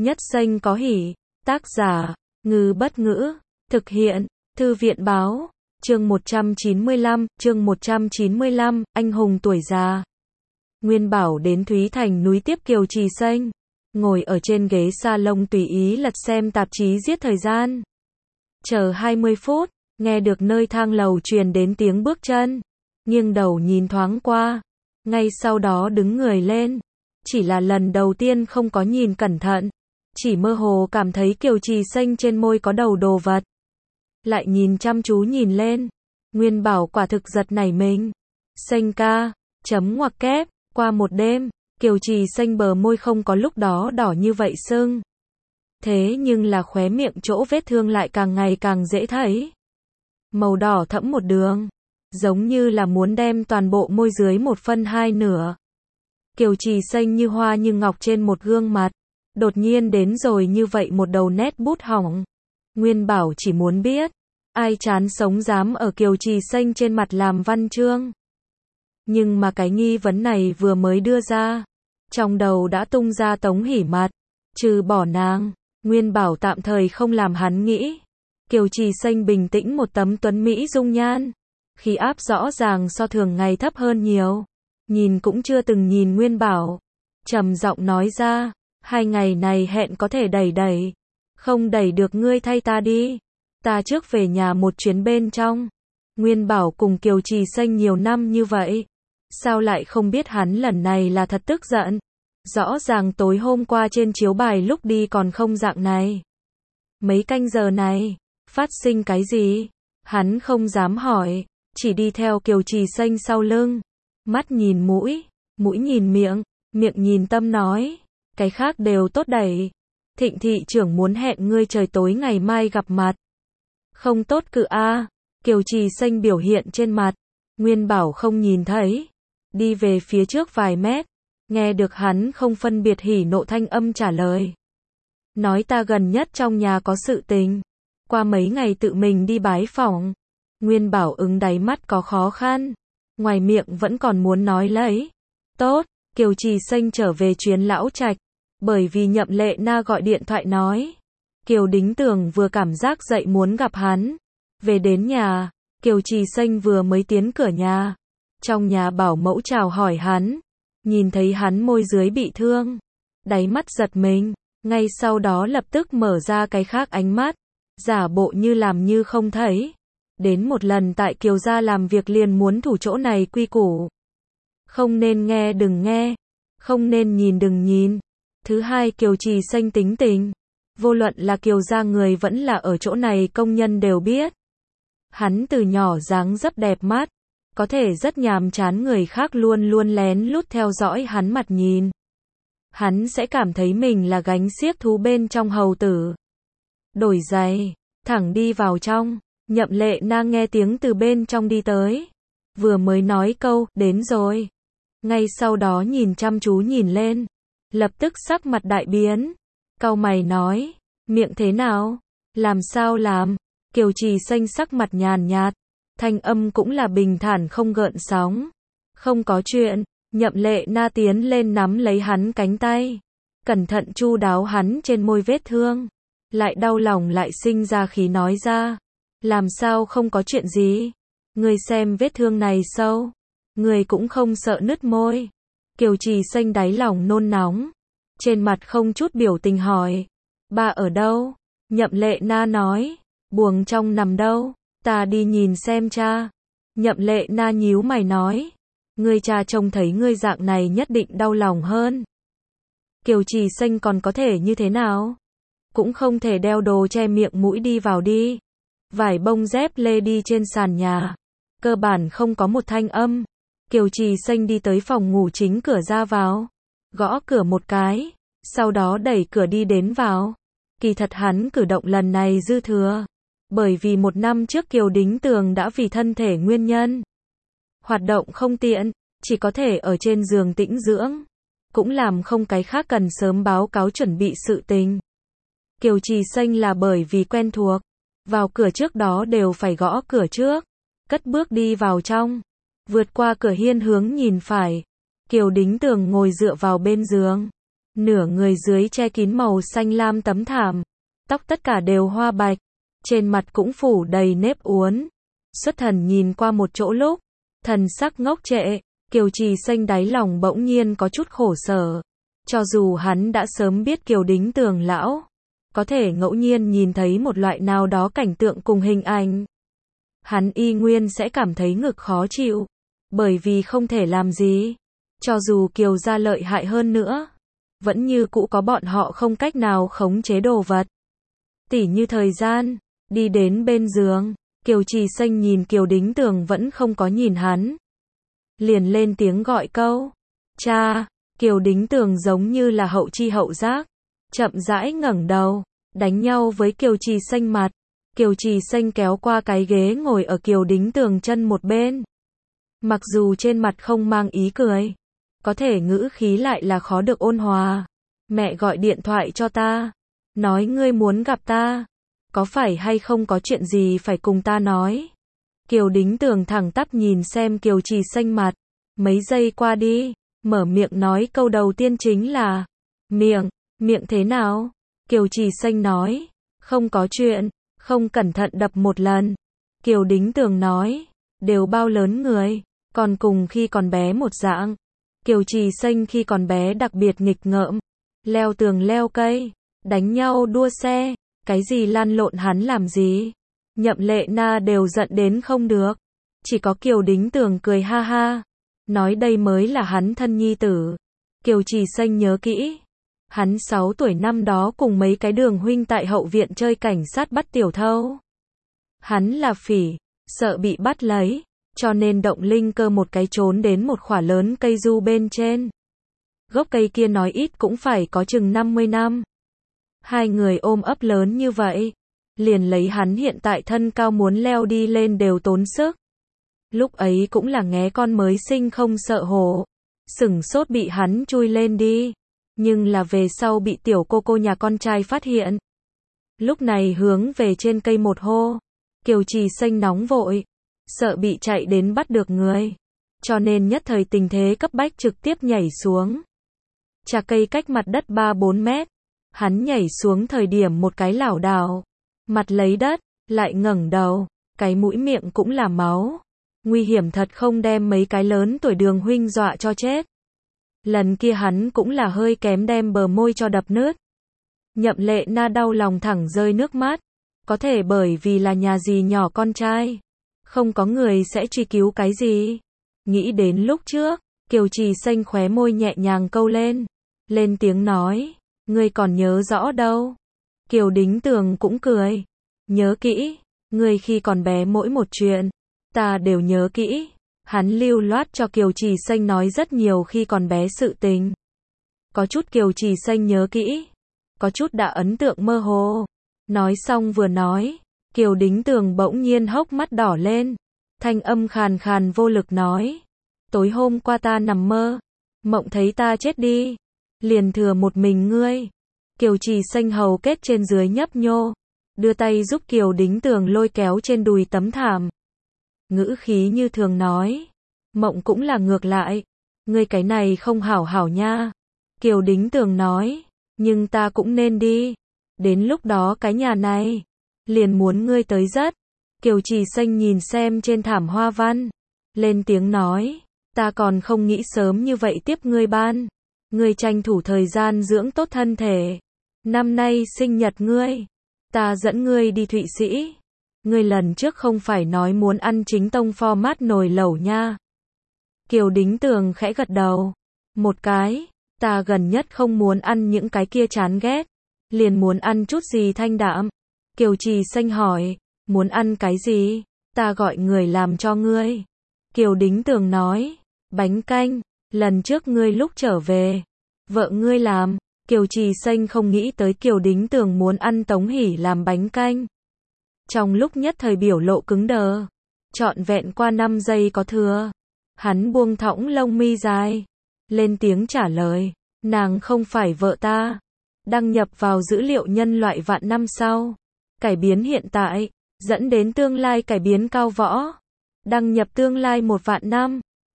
Nhất xanh có hỉ. Tác giả, Ngư Bất Ngữ. Thực hiện, Thư viện Báo. Chương 195, anh hùng tuổi già. Nguyên Bảo đến Thúy Thành núi tiếp Kiều Trì Xanh. Ngồi ở trên ghế salon tùy ý lật xem tạp chí giết thời gian. Chờ 20 phút, nghe được nơi thang lầu truyền đến tiếng bước chân. Nghiêng đầu nhìn thoáng qua. Ngay sau đó đứng người lên. Chỉ là lần đầu tiên không có nhìn cẩn thận. Chỉ mơ hồ cảm thấy Kiều Trì Xanh trên môi có đầu đồ vật. Lại nhìn chăm chú nhìn lên. Nguyên Bảo quả thực giật nảy mình. Xanh ca, chấm ngoặc kép, qua một đêm, Kiều Trì Xanh bờ môi không có lúc đó đỏ như vậy sưng. Thế nhưng là khóe miệng chỗ vết thương lại càng ngày càng dễ thấy. Màu đỏ thẫm một đường. Giống như là muốn đem toàn bộ môi dưới 1/2 nửa. Kiều Trì Xanh như hoa như ngọc trên một gương mặt. Đột nhiên đến rồi như vậy một đầu nét bút hỏng. Nguyên Bảo chỉ muốn biết. Ai chán sống dám ở Kiều Trì Xanh trên mặt làm văn chương. Nhưng mà cái nghi vấn này vừa mới đưa ra. Trong đầu đã tung ra Tống Hỉ mặt. Trừ bỏ nàng, Nguyên Bảo tạm thời không làm hắn nghĩ. Kiều Trì Xanh bình tĩnh một tấm tuấn mỹ dung nhan. Khí áp rõ ràng so thường ngày thấp hơn nhiều. Nhìn cũng chưa từng nhìn Nguyên Bảo. Trầm giọng nói ra. 2 ngày này hẹn có thể đẩy. Không đẩy được ngươi thay ta đi. Ta trước về nhà một chuyến bên trong. Nguyên Bảo cùng Kiều Trì Xanh nhiều năm như vậy. Sao lại không biết hắn lần này là thật tức giận. Rõ ràng tối hôm qua trên chiếu bài lúc đi còn không dạng này. Mấy canh giờ này, phát sinh cái gì? Hắn không dám hỏi, chỉ đi theo Kiều Trì Xanh sau lưng. Mắt nhìn mũi, mũi nhìn miệng, miệng nhìn tâm nói. Cái khác đều tốt đẩy. Thịnh thị trưởng muốn hẹn ngươi trời tối ngày mai gặp mặt. Không tốt cự a. Kiều Trì Xanh biểu hiện trên mặt. Nguyên Bảo không nhìn thấy. Đi về phía trước vài mét. Nghe được hắn không phân biệt hỉ nộ thanh âm trả lời. Nói ta gần nhất trong nhà có sự tình. Qua mấy ngày tự mình đi bái phỏng. Nguyên Bảo ứng đáy mắt có khó khăn. Ngoài miệng vẫn còn muốn nói lấy. Tốt, Kiều Trì Xanh trở về chuyến lão trạch. Bởi vì Nhậm Lệ Na gọi điện thoại nói. Kiều Đính Tường vừa cảm giác dậy muốn gặp hắn. Về đến nhà, Kiều Trì Xanh vừa mới tiến cửa nhà. Trong nhà bảo mẫu chào hỏi hắn. Nhìn thấy hắn môi dưới bị thương. Đáy mắt giật mình. Ngay sau đó lập tức mở ra cái khác ánh mắt. Giả bộ như làm như không thấy. Đến một lần tại Kiều gia làm việc liền muốn thủ chỗ này quy củ. Không nên nghe đừng nghe. Không nên nhìn đừng nhìn. Thứ hai Kiều Trì Xanh tính tình. Vô luận là Kiều gia người vẫn là ở chỗ này công nhân đều biết. Hắn từ nhỏ dáng dấp đẹp mắt. Có thể rất nhàm chán người khác luôn luôn lén lút theo dõi hắn mặt nhìn. Hắn sẽ cảm thấy mình là gánh xiếc thú bên trong hầu tử. Đổi giày, thẳng đi vào trong. Nhậm Lệ Na nghe tiếng từ bên trong đi tới. Vừa mới nói câu, đến rồi. Ngay sau đó nhìn chăm chú nhìn lên. Lập tức sắc mặt đại biến. Cau mày nói, miệng thế nào? Làm sao làm? Kiều Trì Xanh sắc mặt nhàn nhạt. Thanh âm cũng là bình thản không gợn sóng. Không có chuyện. Nhậm Lệ Na tiến lên nắm lấy hắn cánh tay. Cẩn thận chu đáo hắn trên môi vết thương. Lại đau lòng lại sinh ra khí nói ra. Làm sao không có chuyện gì? Ngươi xem vết thương này sâu. Ngươi cũng không sợ nứt môi. Kiều Trì Xanh đáy lòng nôn nóng. Trên mặt không chút biểu tình hỏi. Ba ở đâu? Nhậm Lệ Na nói. Buồng trong nằm đâu? Ta đi nhìn xem cha. Nhậm Lệ Na nhíu mày nói. Ngươi cha trông thấy ngươi dạng này nhất định đau lòng hơn. Kiều Trì Xanh còn có thể như thế nào? Cũng không thể đeo đồ che miệng mũi đi vào đi. Vải bông dép lê đi trên sàn nhà. Cơ bản không có một thanh âm. Kiều Trì Xanh đi tới phòng ngủ chính cửa ra vào. Gõ cửa một cái. Sau đó đẩy cửa đi đến vào. Kỳ thật hắn cử động lần này dư thừa. Bởi vì 1 năm trước Kiều Đính Tường đã vì thân thể nguyên nhân. Hoạt động không tiện. Chỉ có thể ở trên giường tĩnh dưỡng. Cũng làm không cái khác cần sớm báo cáo chuẩn bị sự tình. Kiều Trì Xanh là bởi vì quen thuộc. Vào cửa trước đó đều phải gõ cửa trước. Cất bước đi vào trong. Vượt qua cửa hiên hướng nhìn phải. Kiều Đính Tường ngồi dựa vào bên giường. nửa người dưới che kín màu xanh lam tấm thảm, tóc tất cả đều hoa bạch, trên mặt cũng phủ đầy nếp uốn. Xuất Thần nhìn qua một chỗ lúc, thần sắc ngốc trệ, Kiều Trì Xanh đáy lòng bỗng nhiên có chút khổ sở. Cho dù hắn đã sớm biết Kiều Đính Tường lão, có thể ngẫu nhiên nhìn thấy một loại nào đó cảnh tượng cùng hình ảnh, hắn y nguyên sẽ cảm thấy ngực khó chịu, bởi vì không thể làm gì. Cho dù Kiều gia lợi hại hơn nữa, vẫn như cũ có bọn họ không cách nào khống chế đồ vật. Tỉ như thời gian, đi đến bên giường, Kiều Trì Xanh nhìn Kiều Đính Tường vẫn không có nhìn hắn, liền lên tiếng gọi câu, cha. Kiều Đính Tường giống như là hậu chi hậu giác, chậm rãi ngẩng đầu, đánh nhau với Kiều Trì Xanh mặt. Kiều Trì Xanh kéo qua cái ghế ngồi ở Kiều Đính Tường chân một bên. Mặc dù trên mặt không mang ý cười, có thể ngữ khí lại là khó được ôn hòa. Mẹ gọi điện thoại cho ta, nói ngươi muốn gặp ta, có phải hay không có chuyện gì phải cùng ta nói? Kiều Đính Tường thẳng tắp nhìn xem Kiều Trì Xanh mặt, mấy giây qua đi, mở miệng nói câu đầu tiên chính là, miệng thế nào? Kiều Trì Xanh nói, không có chuyện, không cẩn thận đập một lần. Kiều Đính Tường nói, đều bao lớn người, còn cùng khi còn bé một dạng. Kiều Trì Xanh khi còn bé đặc biệt nghịch ngợm, leo tường leo cây, đánh nhau đua xe, cái gì lăn lộn hắn làm gì. Nhậm Lệ Na đều giận đến không được. Chỉ có Kiều Đính Tường cười ha ha, nói đây mới là hắn thân nhi tử. Kiều Trì Xanh nhớ kỹ, hắn 6 tuổi năm đó cùng mấy cái Đường huynh tại hậu viện chơi cảnh sát bắt tiểu thâu. Hắn là phỉ, sợ bị bắt lấy, cho nên động linh cơ một cái trốn đến một khỏa lớn cây du bên trên. Gốc cây kia nói ít cũng phải có chừng 50 năm. Hai người ôm ấp lớn như vậy, liền lấy hắn hiện tại thân cao muốn leo đi lên đều tốn sức. Lúc ấy cũng là nghé con mới sinh không sợ hổ, sửng sốt bị hắn chui lên đi, nhưng là về sau bị tiểu cô nhà con trai phát hiện. Lúc này hướng về trên cây một hô, Kiều Trì Xanh nóng vội, sợ bị chạy đến bắt được người, cho nên nhất thời tình thế cấp bách trực tiếp nhảy xuống. Chà cây cách mặt đất 3-4 mét, hắn nhảy xuống thời điểm một cái lảo đảo, mặt lấy đất, lại ngẩng đầu, cái mũi miệng cũng là máu. Nguy hiểm thật không đem mấy cái lớn tuổi Đường huynh dọa cho chết. Lần kia hắn cũng là hơi kém đem bờ môi cho đập nứt. Nhậm Lệ Na đau lòng thẳng rơi nước mắt, có thể bởi vì là nhà dì nhỏ con trai, không có người sẽ truy cứu cái gì. Nghĩ đến lúc trước, Kiều Trì Xanh khóe môi nhẹ nhàng câu lên tiếng nói, ngươi còn nhớ rõ đâu. Kiều Đính Tường cũng cười, nhớ kỹ, ngươi khi còn bé mỗi một chuyện, ta đều nhớ kỹ. Hắn lưu loát cho Kiều Trì Xanh nói rất nhiều khi còn bé sự tình. Có chút Kiều Trì Xanh nhớ kỹ, có chút đã ấn tượng mơ hồ. Nói xong vừa nói, Kiều Đính Tường bỗng nhiên hốc mắt đỏ lên, thanh âm khàn khàn vô lực nói, tối hôm qua ta nằm mơ, mộng thấy ta chết đi, liền thừa một mình ngươi. Kiều Trì Xanh hầu kết trên dưới nhấp nhô, đưa tay giúp Kiều Đính Tường lôi kéo trên đùi tấm thảm. Ngữ khí như thường nói, mộng cũng là ngược lại, ngươi cái này không hảo hảo nha. Kiều Đính Tường nói, nhưng ta cũng nên đi, đến lúc đó cái nhà này, liền muốn ngươi tới rất. Kiều Trì Xanh nhìn xem trên thảm hoa văn, lên tiếng nói, ta còn không nghĩ sớm như vậy tiếp ngươi ban, ngươi tranh thủ thời gian dưỡng tốt thân thể. Năm nay sinh nhật ngươi, ta dẫn ngươi đi Thụy Sĩ. Ngươi lần trước không phải nói muốn ăn chính tông format nồi lẩu nha. Kiều Đính Tường khẽ gật đầu. Một cái, ta gần nhất không muốn ăn những cái kia chán ghét, liền muốn ăn chút gì thanh đạm. Kiều Trì Xanh hỏi, muốn ăn cái gì? Ta gọi người làm cho ngươi. Kiều Đính Tường nói, bánh canh, lần trước ngươi lúc trở về, vợ ngươi làm. Kiều Trì Xanh không nghĩ tới Kiều Đính Tường muốn ăn Tống Hỷ làm bánh canh. Trong lúc nhất thời biểu lộ cứng đờ, trọn vẹn qua 5 giây có thừa, hắn buông thõng lông mi dài, lên tiếng trả lời, nàng không phải vợ ta. Đăng nhập vào dữ liệu nhân loại vạn năm sau, cải biến hiện tại, dẫn đến tương lai cải biến cao võ. Đăng nhập tương lai 1 vạn năm.